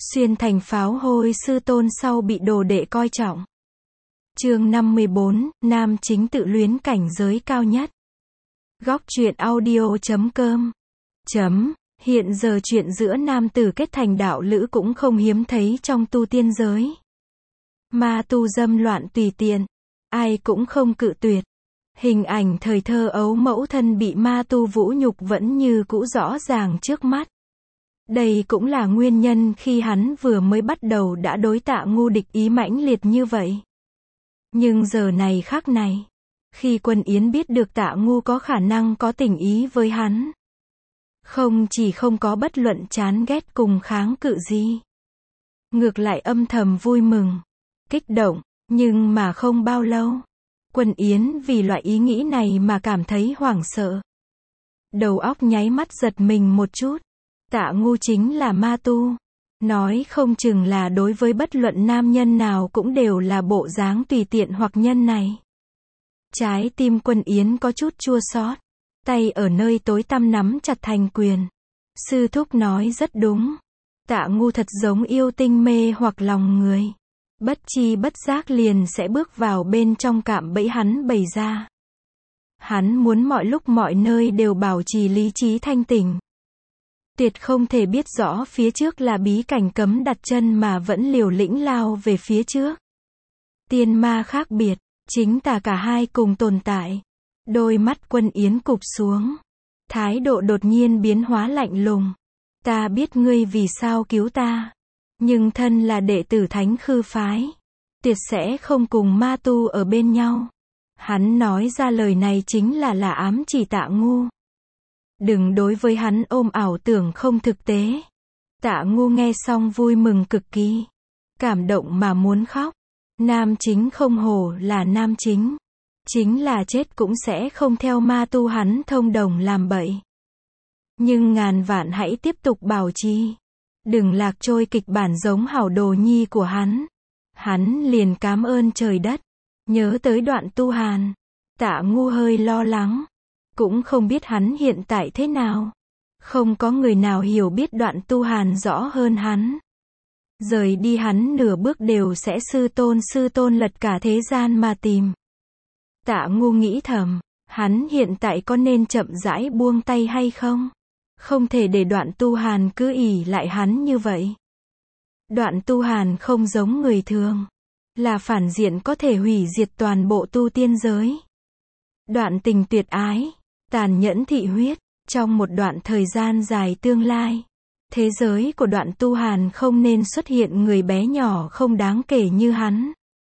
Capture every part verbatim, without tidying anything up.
Xuyên thành pháo hôi sư tôn sau bị đồ đệ coi trọng. Chương năm mươi bốn, nam chính tự luyến cảnh giới cao nhất. Góc truyện audio chấm com. Chấm. Hiện giờ chuyện giữa nam tử kết thành đạo lữ cũng không hiếm thấy trong tu tiên giới. Ma tu dâm loạn tùy tiện, ai cũng không cự tuyệt. Hình ảnh thời thơ ấu mẫu thân bị ma tu vũ nhục vẫn như cũ rõ ràng trước mắt. Đây cũng là nguyên nhân khi hắn vừa mới bắt đầu đã đối Tạ Ngu địch ý mãnh liệt như vậy. Nhưng giờ này khác này, khi Quân Yến biết được Tạ Ngu có khả năng có tình ý với hắn, không chỉ không có bất luận chán ghét cùng kháng cự gì, ngược lại âm thầm vui mừng, kích động, nhưng mà không bao lâu, Quân Yến vì loại ý nghĩ này mà cảm thấy hoảng sợ. Đầu óc nháy mắt giật mình một chút. Tạ Ngu chính là ma tu. Nói không chừng là đối với bất luận nam nhân nào cũng đều là bộ dáng tùy tiện hoặc nhân này. Trái tim Quân Yến có chút chua xót, tay ở nơi tối tăm nắm chặt thành quyền. Sư thúc nói rất đúng. Tạ Ngu thật giống yêu tinh mê hoặc lòng người. Bất chi bất giác liền sẽ bước vào bên trong cạm bẫy hắn bày ra. Hắn muốn mọi lúc mọi nơi đều bảo trì lý trí thanh tỉnh. Tuyệt không thể biết rõ phía trước là bí cảnh cấm đặt chân mà vẫn liều lĩnh lao về phía trước. Tiên ma khác biệt, chính tà cả hai cùng tồn tại. Đôi mắt Quân Yến cụp xuống. Thái độ đột nhiên biến hóa lạnh lùng. Ta biết ngươi vì sao cứu ta. Nhưng thân là đệ tử Thánh Khư Phái. Tuyệt sẽ không cùng ma tu ở bên nhau. Hắn nói ra lời này chính là là ám chỉ Tạ Ngu. Đừng đối với hắn ôm ảo tưởng không thực tế. Tạ Ngu nghe xong vui mừng cực kỳ. Cảm động mà muốn khóc. Nam chính không hổ là nam chính. Chính là chết cũng sẽ không theo ma tu hắn thông đồng làm bậy. Nhưng ngàn vạn hãy tiếp tục bảo trì. Đừng lạc trôi kịch bản giống hảo đồ nhi của hắn. Hắn liền cám ơn trời đất. Nhớ tới Đoạn Tu Hàn. Tạ Ngu hơi lo lắng. Cũng không biết hắn hiện tại thế nào. Không có người nào hiểu biết Đoạn Tu Hàn rõ hơn hắn. Rời đi hắn nửa bước đều sẽ sư tôn sư tôn lật cả thế gian mà tìm. Tạ Ngu nghĩ thầm, hắn hiện tại có nên chậm rãi buông tay hay không? Không thể để Đoạn Tu Hàn cứ ỷ lại hắn như vậy. Đoạn Tu Hàn không giống người thường. Là phản diện có thể hủy diệt toàn bộ tu tiên giới. Đoạn tình tuyệt ái. Tàn nhẫn thị huyết, trong một đoạn thời gian dài tương lai, thế giới của Đoạn Tu Hàn không nên xuất hiện người bé nhỏ không đáng kể như hắn.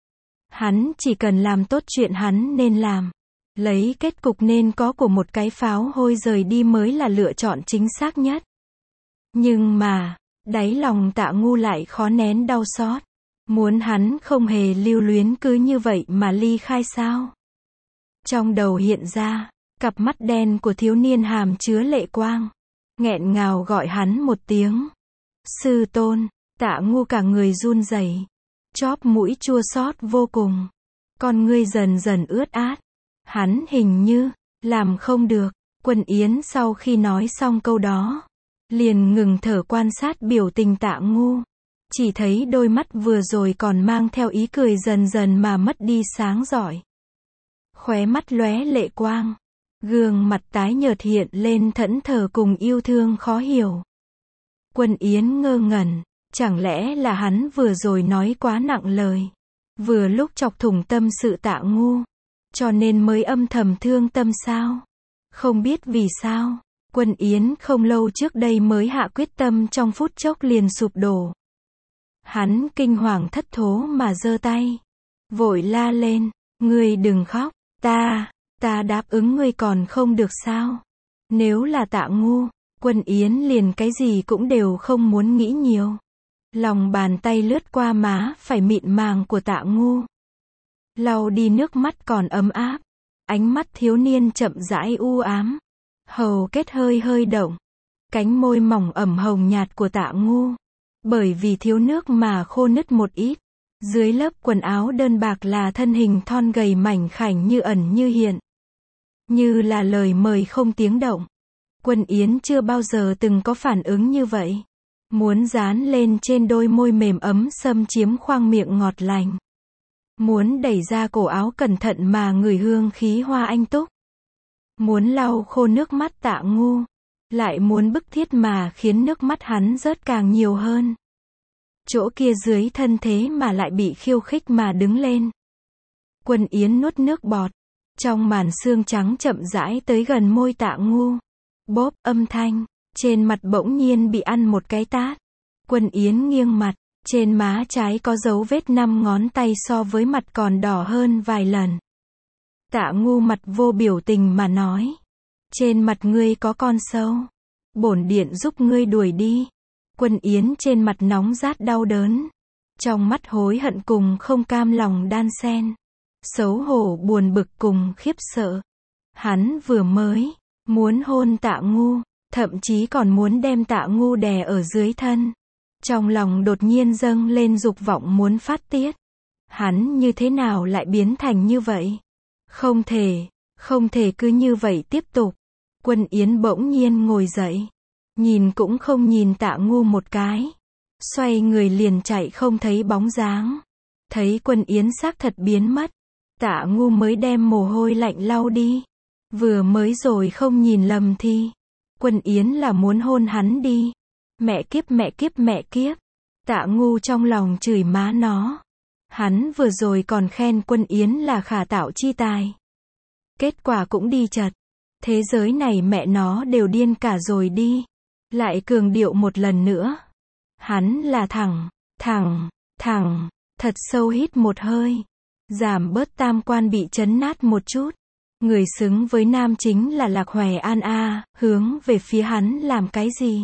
Hắn chỉ cần làm tốt chuyện hắn nên làm, lấy kết cục nên có của một cái pháo hôi rời đi mới là lựa chọn chính xác nhất. Nhưng mà, đáy lòng Tạ Ngu lại khó nén đau xót, muốn hắn không hề lưu luyến cứ như vậy mà ly khai sao? Trong đầu hiện ra cặp mắt đen của thiếu niên hàm chứa lệ quang. Nghẹn ngào gọi hắn một tiếng. Sư tôn. Tạ Ngu cả người run rẩy. Chóp mũi chua xót vô cùng. Con ngươi dần dần ướt át. Hắn hình như làm không được. Quân Yến sau khi nói xong câu đó, liền ngừng thở quan sát biểu tình Tạ Ngu. Chỉ thấy đôi mắt vừa rồi còn mang theo ý cười dần dần mà mất đi sáng rọi. Khóe mắt lóe lệ quang. Gương mặt tái nhợt hiện lên thẫn thờ cùng yêu thương khó hiểu. Quân Yến ngơ ngẩn, chẳng lẽ là hắn vừa rồi nói quá nặng lời, vừa lúc chọc thủng tâm sự Tạ Ngu, cho nên mới âm thầm thương tâm sao? Không biết vì sao, Quân Yến không lâu trước đây mới hạ quyết tâm trong phút chốc liền sụp đổ. Hắn kinh hoàng thất thố mà giơ tay, vội la lên, ngươi đừng khóc, ta... Ta đáp ứng ngươi còn không được sao? Nếu là Tạ Ngu, Quân Yến liền cái gì cũng đều không muốn nghĩ nhiều. Lòng bàn tay lướt qua má phải mịn màng của Tạ Ngu. Lau đi nước mắt còn ấm áp. Ánh mắt thiếu niên chậm rãi u ám. Hầu kết hơi hơi động. Cánh môi mỏng ẩm hồng nhạt của Tạ Ngu. Bởi vì thiếu nước mà khô nứt một ít. Dưới lớp quần áo đơn bạc là thân hình thon gầy mảnh khảnh như ẩn như hiện. Như là lời mời không tiếng động. Quân Yến chưa bao giờ từng có phản ứng như vậy. Muốn dán lên trên đôi môi mềm ấm xâm chiếm khoang miệng ngọt lành. Muốn đẩy ra cổ áo cẩn thận mà ngửi hương khí hoa anh túc. Muốn lau khô nước mắt Tạ Ngu. Lại muốn bức thiết mà khiến nước mắt hắn rớt càng nhiều hơn. Chỗ kia dưới thân thế mà lại bị khiêu khích mà đứng lên. Quân Yến nuốt nước bọt. Trong màn sương trắng chậm rãi tới gần môi Tạ Ngu. Bốp âm thanh. Trên mặt bỗng nhiên bị ăn một cái tát. Quân Yến nghiêng mặt. Trên má trái có dấu vết năm ngón tay so với mặt còn đỏ hơn vài lần. Tạ Ngu mặt vô biểu tình mà nói. Trên mặt ngươi có con sâu. Bổn điện giúp ngươi đuổi đi. Quân Yến trên mặt nóng rát đau đớn. Trong mắt hối hận cùng không cam lòng đan xen. Xấu hổ buồn bực cùng khiếp sợ. Hắn vừa mới muốn hôn Tạ Ngu. Thậm chí còn muốn đem Tạ Ngu đè ở dưới thân. Trong lòng đột nhiên dâng lên dục vọng muốn phát tiết. Hắn như thế nào lại biến thành như vậy? Không thể, không thể cứ như vậy tiếp tục. Quân Yến bỗng nhiên ngồi dậy. Nhìn cũng không nhìn Tạ Ngu một cái. Xoay người liền chạy không thấy bóng dáng. Thấy Quân Yến xác thật biến mất. Tạ Ngu mới đem mồ hôi lạnh lau đi. Vừa mới rồi không nhìn lầm thì. Quân Yến là muốn hôn hắn đi. Mẹ kiếp mẹ kiếp mẹ kiếp. Tạ Ngu trong lòng chửi má nó. Hắn vừa rồi còn khen Quân Yến là khả tạo chi tài. Kết quả cũng đi chật. Thế giới này mẹ nó đều điên cả rồi đi. Lại cường điệu một lần nữa. Hắn là thẳng, thẳng, thẳng. Thật sâu hít một hơi. Giảm bớt tam quan bị chấn nát một chút. Người xứng với nam chính là Lạc Hoè An a, hướng về phía hắn làm cái gì?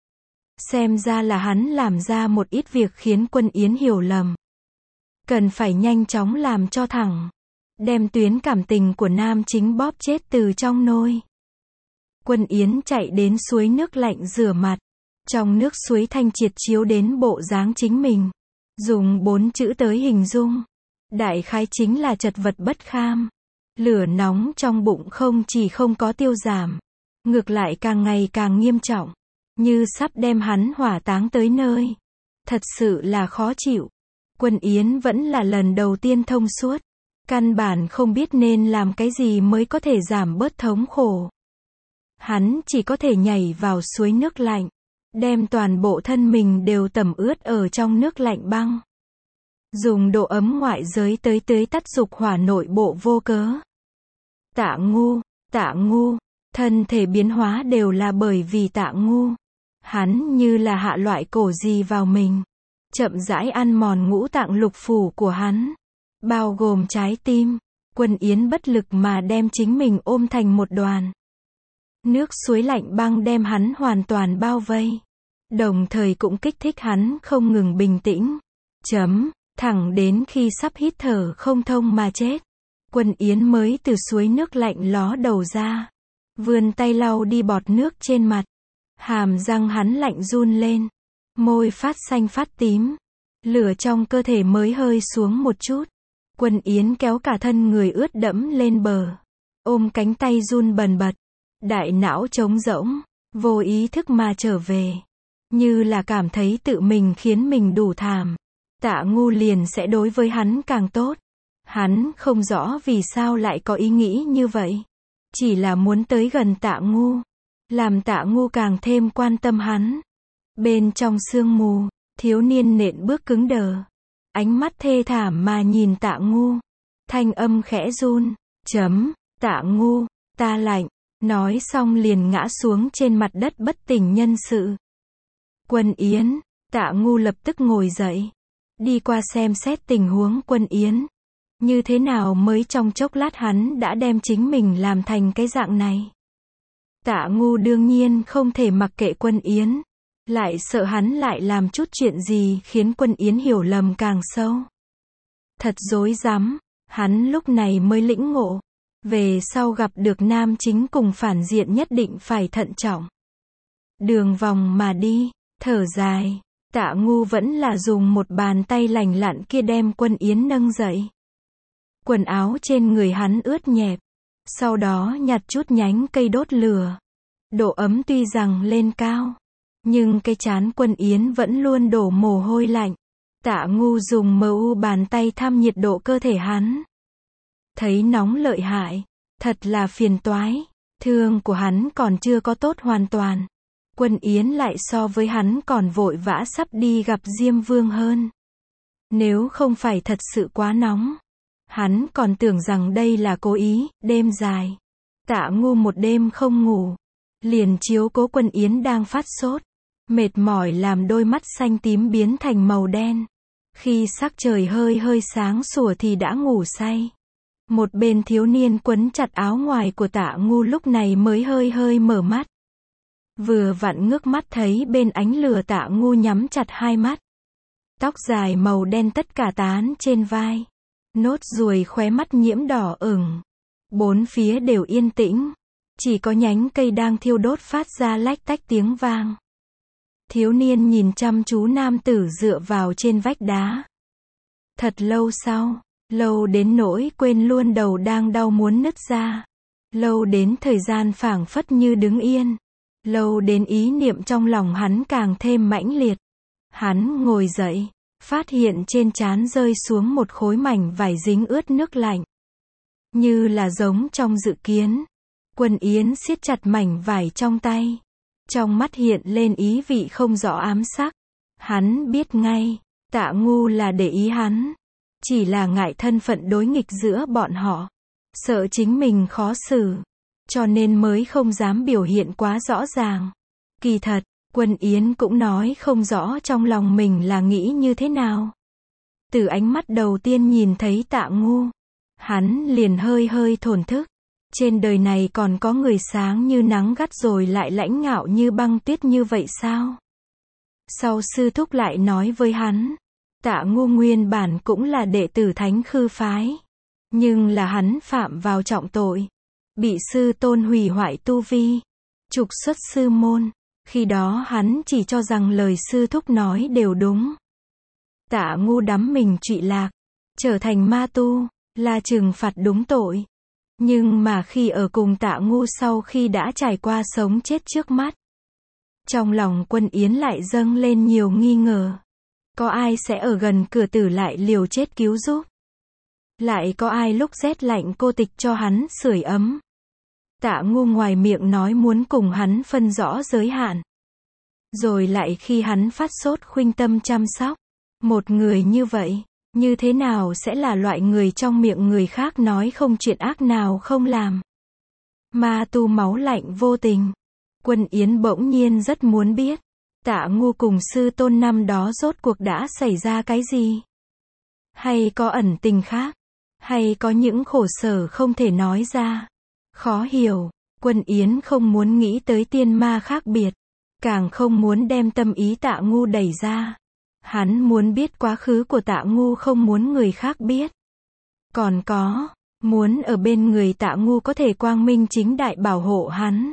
Xem ra là hắn làm ra một ít việc khiến Quân Yến hiểu lầm. Cần phải nhanh chóng làm cho thẳng. Đem tuyến cảm tình của nam chính bóp chết từ trong nôi. Quân Yến chạy đến suối nước lạnh rửa mặt. Trong nước suối thanh triệt chiếu đến bộ dáng chính mình. Dùng bốn chữ tới hình dung. Đại khái chính là chật vật bất kham. Lửa nóng trong bụng không chỉ không có tiêu giảm. Ngược lại càng ngày càng nghiêm trọng. Như sắp đem hắn hỏa táng tới nơi. Thật sự là khó chịu. Quân Yến vẫn là lần đầu tiên thông suốt. Căn bản không biết nên làm cái gì mới có thể giảm bớt thống khổ. Hắn chỉ có thể nhảy vào suối nước lạnh. Đem toàn bộ thân mình đều tẩm ướt ở trong nước lạnh băng. Dùng độ ấm ngoại giới tới tưới tắt dục hỏa nội bộ vô cớ. Tạ Ngu, Tạ Ngu. Thân thể biến hóa đều là bởi vì Tạ Ngu. Hắn như là hạ loại cổ gì vào mình. Chậm rãi ăn mòn ngũ tạng lục phủ của hắn. Bao gồm trái tim. Quân Yến bất lực mà đem chính mình ôm thành một đoàn. Nước suối lạnh băng đem hắn hoàn toàn bao vây. Đồng thời cũng kích thích hắn không ngừng bình tĩnh. Chấm, thẳng đến khi sắp hít thở không thông mà chết. Quân Yến mới từ suối nước lạnh ló đầu ra. Vươn tay lau đi bọt nước trên mặt. Hàm răng hắn lạnh run lên. Môi phát xanh phát tím. Lửa trong cơ thể mới hơi xuống một chút. Quân Yến kéo cả thân người ướt đẫm lên bờ. Ôm cánh tay run bần bật. Đại não trống rỗng. Vô ý thức mà trở về. Như là cảm thấy tự mình khiến mình đủ thảm. Tạ Ngu liền sẽ đối với hắn càng tốt. Hắn không rõ vì sao lại có ý nghĩ như vậy. Chỉ là muốn tới gần Tạ Ngu. Làm Tạ Ngu càng thêm quan tâm hắn. Bên trong sương mù, thiếu niên nện bước cứng đờ. Ánh mắt thê thảm mà nhìn Tạ Ngu. Thanh âm khẽ run. Chấm, Tạ Ngu, ta lạnh. Nói xong liền ngã xuống trên mặt đất bất tỉnh nhân sự. Quân Yến, Tạ Ngu lập tức ngồi dậy. Đi qua xem xét tình huống Quân Yến. Như thế nào mới trong chốc lát hắn đã đem chính mình làm thành cái dạng này. Tạ Ngu đương nhiên không thể mặc kệ Quân Yến. Lại sợ hắn lại làm chút chuyện gì khiến Quân Yến hiểu lầm càng sâu. Thật rối rắm, hắn lúc này mới lĩnh ngộ. Về sau gặp được nam chính cùng phản diện nhất định phải thận trọng. Đường vòng mà đi, thở dài. Tạ Ngu vẫn là dùng một bàn tay lành lặn kia đem Quân Yến nâng dậy. Quần áo trên người hắn ướt nhẹp. Sau đó nhặt chút nhánh cây đốt lửa. Độ ấm tuy rằng lên cao. Nhưng cái trán Quân Yến vẫn luôn đổ mồ hôi lạnh. Tạ Ngu dùng mờ u bàn tay thăm nhiệt độ cơ thể hắn. Thấy nóng lợi hại, thật là phiền toái. Thương của hắn còn chưa có tốt hoàn toàn. Quân Yến lại so với hắn còn vội vã sắp đi gặp Diêm Vương hơn. Nếu không phải thật sự quá nóng, hắn còn tưởng rằng đây là cố ý. Đêm dài, Tạ Ngu một đêm không ngủ, liền chiếu cố Quân Yến đang phát sốt, mệt mỏi làm đôi mắt xanh tím biến thành màu đen. Khi sắc trời hơi hơi sáng sủa thì đã ngủ say. Một bên thiếu niên quấn chặt áo ngoài của Tạ Ngu lúc này mới hơi hơi mở mắt. Vừa vặn ngước mắt thấy bên ánh lửa Tạ Ngu nhắm chặt hai mắt. Tóc dài màu đen tất cả tán trên vai. Nốt ruồi khóe mắt nhiễm đỏ ửng. Bốn phía đều yên tĩnh. Chỉ có nhánh cây đang thiêu đốt phát ra lách tách tiếng vang. Thiếu niên nhìn chăm chú nam tử dựa vào trên vách đá. Thật lâu sau, lâu đến nỗi quên luôn đầu đang đau muốn nứt ra. Lâu đến thời gian phảng phất như đứng yên. Lâu đến ý niệm trong lòng hắn càng thêm mãnh liệt. Hắn ngồi dậy, phát hiện trên trán rơi xuống một khối mảnh vải dính ướt nước lạnh. Như là giống trong dự kiến. Quân Yến siết chặt mảnh vải trong tay. Trong mắt hiện lên ý vị không rõ ám sắc. Hắn biết ngay, Tạ Ngu là để ý hắn. Chỉ là ngại thân phận đối nghịch giữa bọn họ. Sợ chính mình khó xử. Cho nên mới không dám biểu hiện quá rõ ràng. Kỳ thật, Quân Yến cũng nói không rõ trong lòng mình là nghĩ như thế nào. Từ ánh mắt đầu tiên nhìn thấy Tạ Ngu, hắn liền hơi hơi thổn thức. Trên đời này còn có người sáng như nắng gắt rồi lại lãnh ngạo như băng tuyết như vậy sao? Sau sư thúc lại nói với hắn, Tạ Ngu nguyên bản cũng là đệ tử Thánh Khư phái. Nhưng là hắn phạm vào trọng tội. Bị sư tôn hủy hoại tu vi. Trục xuất sư môn. Khi đó hắn chỉ cho rằng lời sư thúc nói đều đúng. Tạ Ngu đắm mình trụy lạc. Trở thành ma tu. Là trừng phạt đúng tội. Nhưng mà khi ở cùng Tạ Ngu sau khi đã trải qua sống chết trước mắt. Trong lòng Quân Yến lại dâng lên nhiều nghi ngờ. Có ai sẽ ở gần cửa tử lại liều chết cứu giúp? Lại có ai lúc rét lạnh cô tịch cho hắn sưởi ấm? Tạ Ngu ngoài miệng nói muốn cùng hắn phân rõ giới hạn. Rồi lại khi hắn phát sốt khuynh tâm chăm sóc. Một người như vậy, như thế nào sẽ là loại người trong miệng người khác nói không chuyện ác nào không làm? Ma tu máu lạnh vô tình. Quân Yến bỗng nhiên rất muốn biết. Tạ Ngu cùng sư tôn năm đó rốt cuộc đã xảy ra cái gì? Hay có ẩn tình khác? Hay có những khổ sở không thể nói ra? Khó hiểu. Quân Yến không muốn nghĩ tới tiên ma khác biệt. Càng không muốn đem tâm ý Tạ Ngu đẩy ra. Hắn muốn biết quá khứ của Tạ Ngu không muốn người khác biết. Còn có, muốn ở bên người Tạ Ngu có thể quang minh chính đại bảo hộ hắn.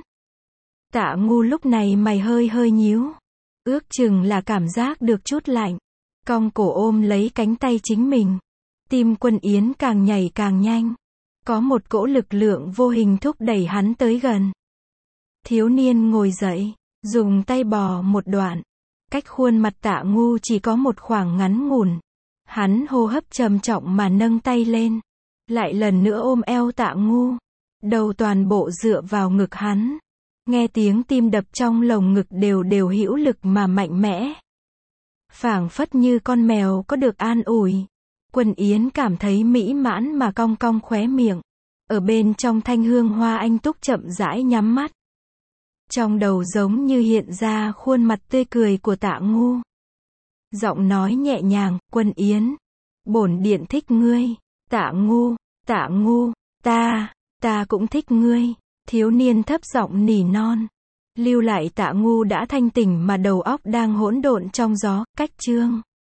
Tạ Ngu lúc này mày hơi hơi nhíu. Ước chừng là cảm giác được chút lạnh. Cong cổ ôm lấy cánh tay chính mình. Tim Quân Yến càng nhảy càng nhanh. Có một cỗ lực lượng vô hình thúc đẩy hắn tới gần. Thiếu niên ngồi dậy, dùng tay bò một đoạn. Cách khuôn mặt Tạ Ngu chỉ có một khoảng ngắn ngủn. Hắn hô hấp trầm trọng mà nâng tay lên. Lại lần nữa ôm eo Tạ Ngu. Đầu toàn bộ dựa vào ngực hắn. Nghe tiếng tim đập trong lồng ngực đều đều hữu lực mà mạnh mẽ. Phảng phất như con mèo có được an ủi. Quân Yến cảm thấy mỹ mãn mà cong cong khóe miệng. Ở bên trong thanh hương hoa anh túc chậm rãi nhắm mắt. Trong đầu giống như hiện ra khuôn mặt tươi cười của Tạ Ngu. Giọng nói nhẹ nhàng, Quân Yến. Bổn điện thích ngươi. Tạ Ngu, Tạ Ngu, ta, ta cũng thích ngươi. Thiếu niên thấp giọng nỉ non. Lưu lại Tạ Ngu đã thanh tỉnh mà đầu óc đang hỗn độn trong gió, cách chương.